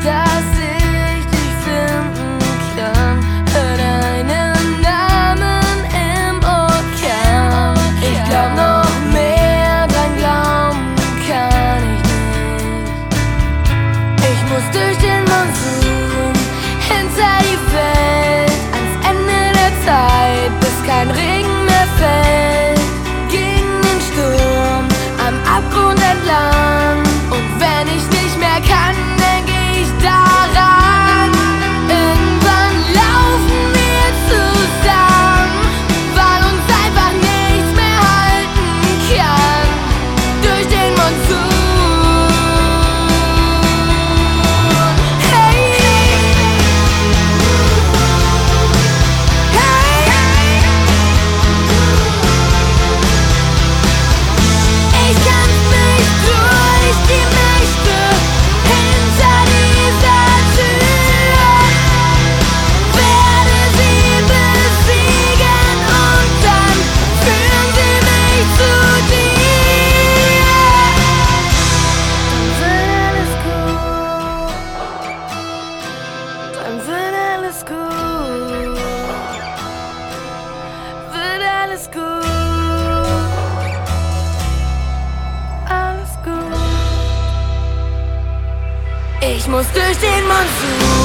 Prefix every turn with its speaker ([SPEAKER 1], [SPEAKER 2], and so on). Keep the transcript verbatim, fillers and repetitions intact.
[SPEAKER 1] dass ich dich finden kann. Hör deinen Namen im Orkan. Ich glaub noch mehr, dran glauben kann ich nicht. Ich muss durch den Monsun, hinter die Welt, ans Ende der Zeit, bis kein Regen mehr fällt. Gegen den Sturm, am Abgrund entlang. Und wenn ich nicht mehr kann, denk ich daran. Irgendwann laufen wir zusammen, weil uns einfach nichts mehr halten kann. Durch den Monsun. Hey, hey, ich kämpf mich durch die Nächte hinter dieser Tür, werde sie besiegen und dann führen sie mich zu dir. Dann wird alles gut, dann wird alles gut, wird alles gut, alles gut. Ich muss durch den Monsun.